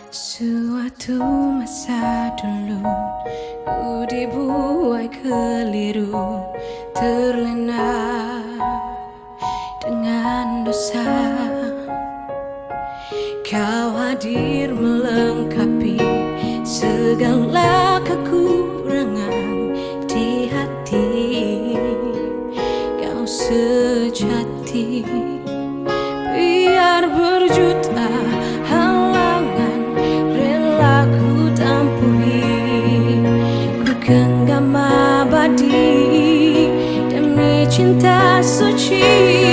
Suatu masa dulu ku dibuai keliru, terlena dengan dosa. Kau hadir melengkapi segala kekurangan di hati. Kau sejati, biar berjuta halangan rela ku tempuhi. Ku genggam abadi demi cinta suci.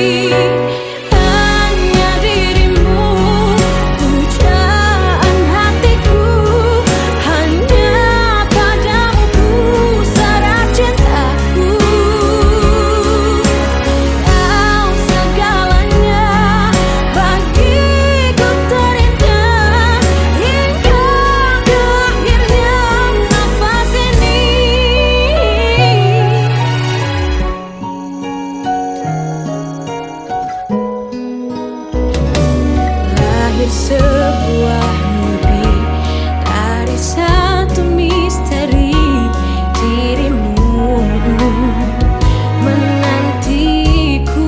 Sebuah mimpi dari satu misteri, dirimu menantiku.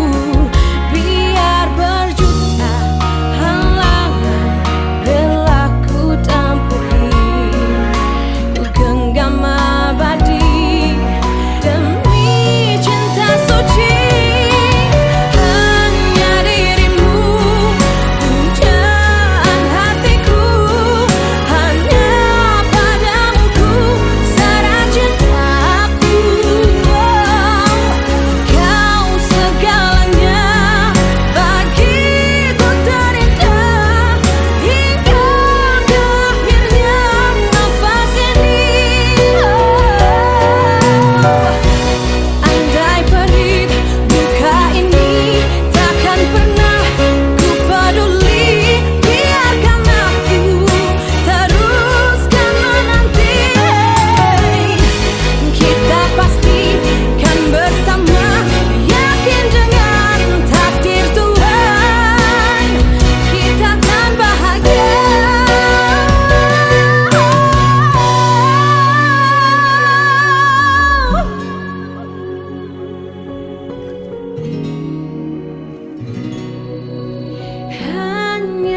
Biar berjuta halangan rela ku tempuhi. Ku genggam abadi demi cinta suci.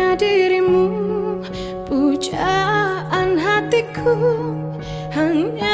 Dirimu pujaan hatiku, hanya